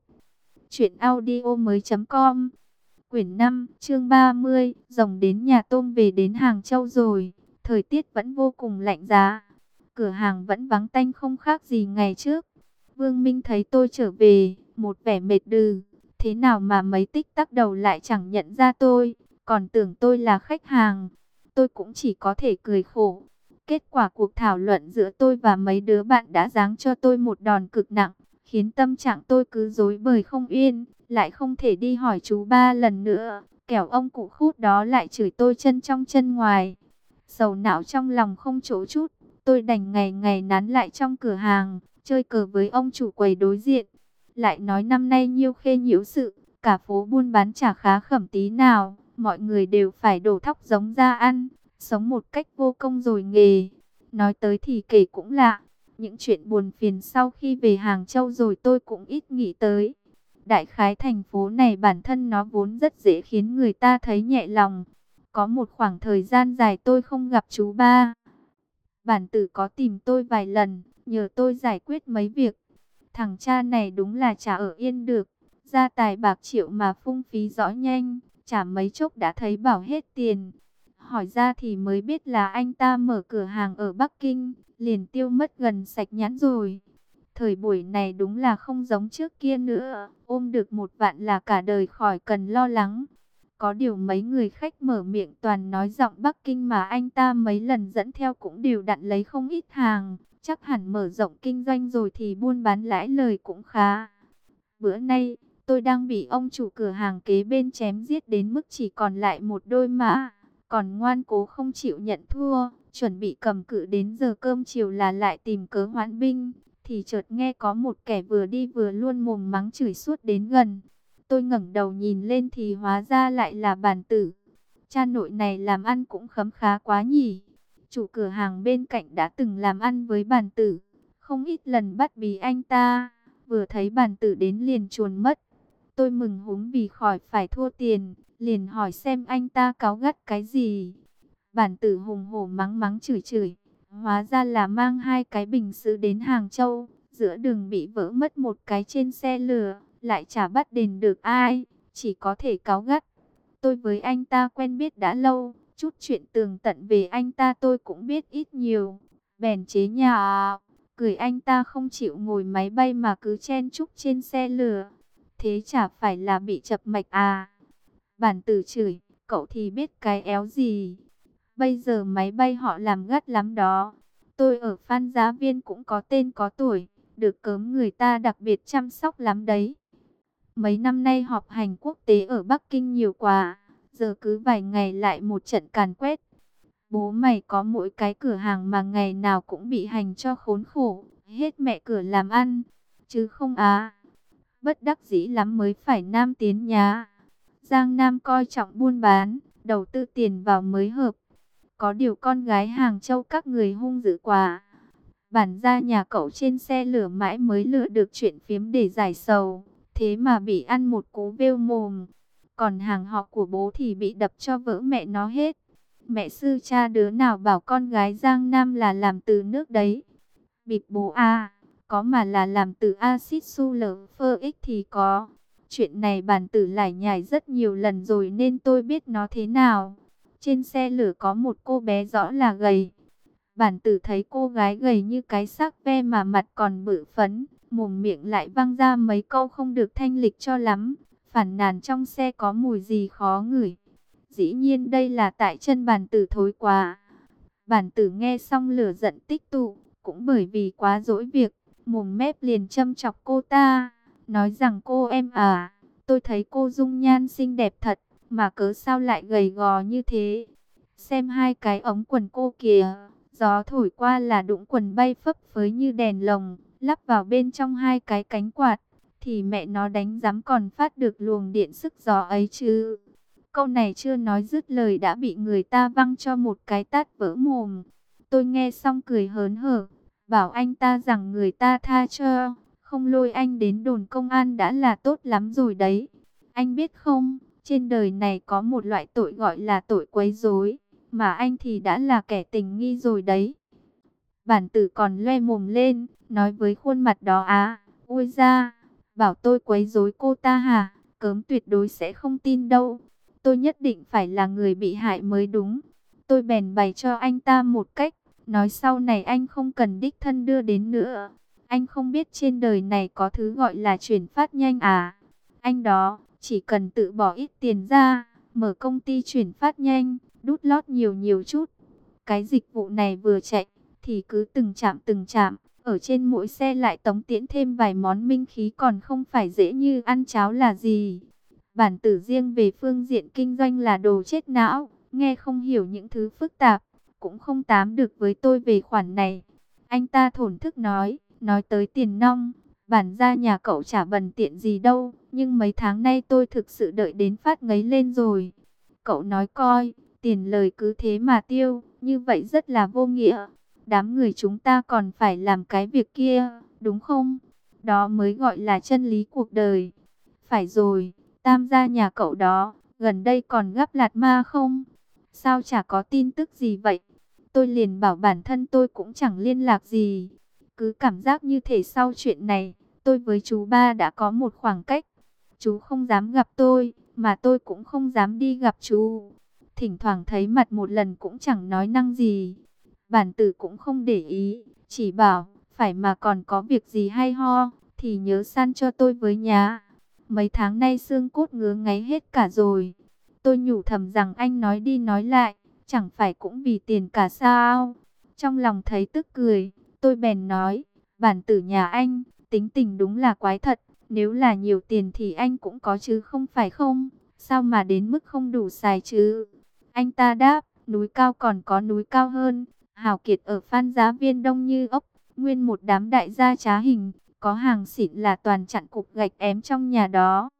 S1: truyệnaudiomoi.com. Quyển 5, chương 30, rồng đến nhà tôm về đến Hàng Châu rồi. Thời tiết vẫn vô cùng lạnh giá. Cửa hàng vẫn vắng tanh không khác gì ngày trước. Vương Minh thấy tôi trở về, một vẻ mệt đừ. Thế nào mà mấy tích tắc đầu lại chẳng nhận ra tôi, còn tưởng tôi là khách hàng. Tôi cũng chỉ có thể cười khổ. Kết quả cuộc thảo luận giữa tôi và mấy đứa bạn đã giáng cho tôi một đòn cực nặng, khiến tâm trạng tôi cứ rối bời không yên, lại không thể đi hỏi chú ba lần nữa, kẻo ông cụ khút đó lại chửi tôi chân trong chân ngoài. Sầu não trong lòng không chỗ chút, tôi đành ngày ngày nán lại trong cửa hàng, chơi cờ với ông chủ quầy đối diện. Lại nói năm nay Nhiêu Khê nhiễu sự, cả phố buôn bán chả khá khẩm tí nào, mọi người đều phải đổ thóc giống ra ăn, sống một cách vô công rồi nghề. Nói tới thì kể cũng lạ, những chuyện buồn phiền sau khi về Hàng Châu rồi tôi cũng ít nghĩ tới. Đại khái thành phố này bản thân nó vốn rất dễ khiến người ta thấy nhẹ lòng. Có một khoảng thời gian dài tôi không gặp chú ba. Bản tử có tìm tôi vài lần, nhờ tôi giải quyết mấy việc. Thằng cha này đúng là chả ở yên được. Gia tài bạc triệu mà phung phí rõ nhanh, chả mấy chốc đã thấy bảo hết tiền. Hỏi ra thì mới biết là anh ta mở cửa hàng ở Bắc Kinh, liền tiêu mất gần sạch nhãn rồi. Thời buổi này đúng là không giống trước kia nữa, ôm được 1 vạn là cả đời khỏi cần lo lắng. Có điều mấy người khách mở miệng toàn nói giọng Bắc Kinh mà anh ta mấy lần dẫn theo cũng đều đặn lấy không ít hàng. Chắc hẳn mở rộng kinh doanh rồi thì buôn bán lãi lời cũng khá. Bữa nay, tôi đang bị ông chủ cửa hàng kế bên chém giết đến mức chỉ còn lại một đôi mã. Còn ngoan cố không chịu nhận thua, chuẩn bị cầm cự đến giờ cơm chiều là lại tìm cớ hoãn binh. Thì chợt nghe có một kẻ vừa đi vừa luôn mồm mắng chửi suốt đến gần. Tôi ngẩng đầu nhìn lên thì hóa ra lại là Bản Tử. Cha nội này làm ăn cũng khấm khá quá nhỉ. Chủ cửa hàng bên cạnh đã từng làm ăn với Bản Tử, không ít lần bắt bí anh ta. Vừa thấy Bản Tử đến liền chuồn mất. Tôi mừng húm vì khỏi phải thua tiền, liền hỏi xem anh ta cáu gắt cái gì. Bản Tử hùng hổ mắng mắng chửi chửi, hóa ra là mang 2 cái bình sứ đến Hàng Châu, giữa đường bị vỡ mất một cái trên xe lửa, lại chả bắt đền được ai, chỉ có thể cáu gắt. Tôi với anh ta quen biết đã lâu, chút chuyện tường tận về anh ta tôi cũng biết ít nhiều. Bèn chế nhạo, cười anh ta không chịu ngồi máy bay mà cứ chen chúc trên xe lửa. Thế chả phải là bị chập mạch à? Bản Tử chửi, cậu thì biết cái éo gì? Bây giờ máy bay họ làm gắt lắm đó. Tôi ở Phan Giá Viên cũng có tên có tuổi, được cớm người ta đặc biệt chăm sóc lắm đấy. Mấy năm nay họp hành quốc tế ở Bắc Kinh nhiều quá, giờ cứ vài ngày lại một trận càn quét. Bố mày có mỗi cái cửa hàng mà ngày nào cũng bị hành cho khốn khổ, hết mẹ cửa làm ăn, chứ không á. Bất đắc dĩ lắm mới phải nam tiến nhà. Giang Nam coi trọng buôn bán, đầu tư tiền vào mới hợp. Có điều con gái Hàng Châu các người hung dữ quá. Bản ra nhà cậu trên xe lửa mãi mới lựa được chuyện phiếm để giải sầu. Thế mà bị ăn một cú vêu mồm. Còn hàng họ của bố thì bị đập cho vỡ mẹ nó hết. Mẹ sư cha đứa nào bảo con gái Giang Nam là làm từ nước đấy. Bịp bố à, có mà là làm từ axit sulfuric thì có. Chuyện này bản tử lải nhải rất nhiều lần rồi nên tôi biết nó thế nào. Trên xe lửa có một cô bé rõ là gầy. Bản tử thấy cô gái gầy như cái xác ve mà mặt còn bự phấn, mồm miệng lại văng ra mấy câu không được thanh lịch cho lắm. Phản nàn trong xe có mùi gì khó ngửi. Dĩ nhiên đây là tại chân bản tử thối quá. Bản tử nghe xong lửa giận tích tụ, cũng bởi vì quá dỗi việc, mồm mép liền châm chọc cô ta, nói rằng cô em à, tôi thấy cô dung nhan xinh đẹp thật, mà cớ sao lại gầy gò như thế. Xem hai cái ống quần cô kìa, gió thổi qua là đũng quần bay phấp phới như đèn lồng, lắp vào bên trong hai cái cánh quạt, thì mẹ nó đánh rắm còn phát được luồng điện sức gió ấy chứ. Câu này chưa nói dứt lời đã bị người ta văng cho một cái tát vỡ mồm. Tôi nghe xong cười hớn hở, bảo anh ta rằng người ta tha cho, không lôi anh đến đồn công an đã là tốt lắm rồi đấy. Anh biết không, trên đời này có một loại tội gọi là tội quấy rối, mà anh thì đã là kẻ tình nghi rồi đấy. Bản tử còn loe mồm lên, nói với khuôn mặt đó á, ôi da, bảo tôi quấy rối cô ta hả, cớm tuyệt đối sẽ không tin đâu. Tôi nhất định phải là người bị hại mới đúng. Tôi bèn bày cho anh ta một cách, nói sau này anh không cần đích thân đưa đến nữa. Anh không biết trên đời này có thứ gọi là chuyển phát nhanh à. Anh đó, chỉ cần tự bỏ ít tiền ra, mở công ty chuyển phát nhanh, đút lót nhiều nhiều chút. Cái dịch vụ này vừa chạy, thì cứ từng chạm, ở trên mỗi xe lại tống tiễn thêm vài món minh khí còn không phải dễ như ăn cháo là gì. Bản tử riêng về phương diện kinh doanh là đồ chết não, nghe không hiểu những thứ phức tạp, cũng không tám được với tôi về khoản này. Anh ta thổn thức nói tới tiền nong, bản ra nhà cậu chả bần tiện gì đâu, nhưng mấy tháng nay tôi thực sự đợi đến phát ngấy lên rồi. Cậu nói coi, tiền lời cứ thế mà tiêu, như vậy rất là vô nghĩa. Đám người chúng ta còn phải làm cái việc kia, đúng không? Đó mới gọi là chân lý cuộc đời. Phải rồi. Tam gia nhà cậu đó, gần đây còn gắp lạt ma không? Sao chả có tin tức gì vậy? Tôi liền bảo bản thân tôi cũng chẳng liên lạc gì. Cứ cảm giác như thể sau chuyện này, tôi với chú ba đã có một khoảng cách. Chú không dám gặp tôi, mà tôi cũng không dám đi gặp chú. Thỉnh thoảng thấy mặt một lần cũng chẳng nói năng gì. Bản tử cũng không để ý, chỉ bảo, phải mà còn có việc gì hay ho, thì nhớ san cho tôi với nhá. Mấy tháng nay xương cốt ngứa ngáy hết cả rồi. Tôi nhủ thầm rằng anh nói đi nói lại, chẳng phải cũng vì tiền cả sao. Trong lòng thấy tức cười, tôi bèn nói, bản tử nhà anh, tính tình đúng là quái thật. Nếu là nhiều tiền thì anh cũng có chứ không phải không? Sao mà đến mức không đủ xài chứ? Anh ta đáp, núi cao còn có núi cao hơn. Hào kiệt ở Phan Giá Viên đông như ốc, nguyên một đám đại gia trá hình. Có hàng xịn là toàn chặn cục gạch ém trong nhà đó.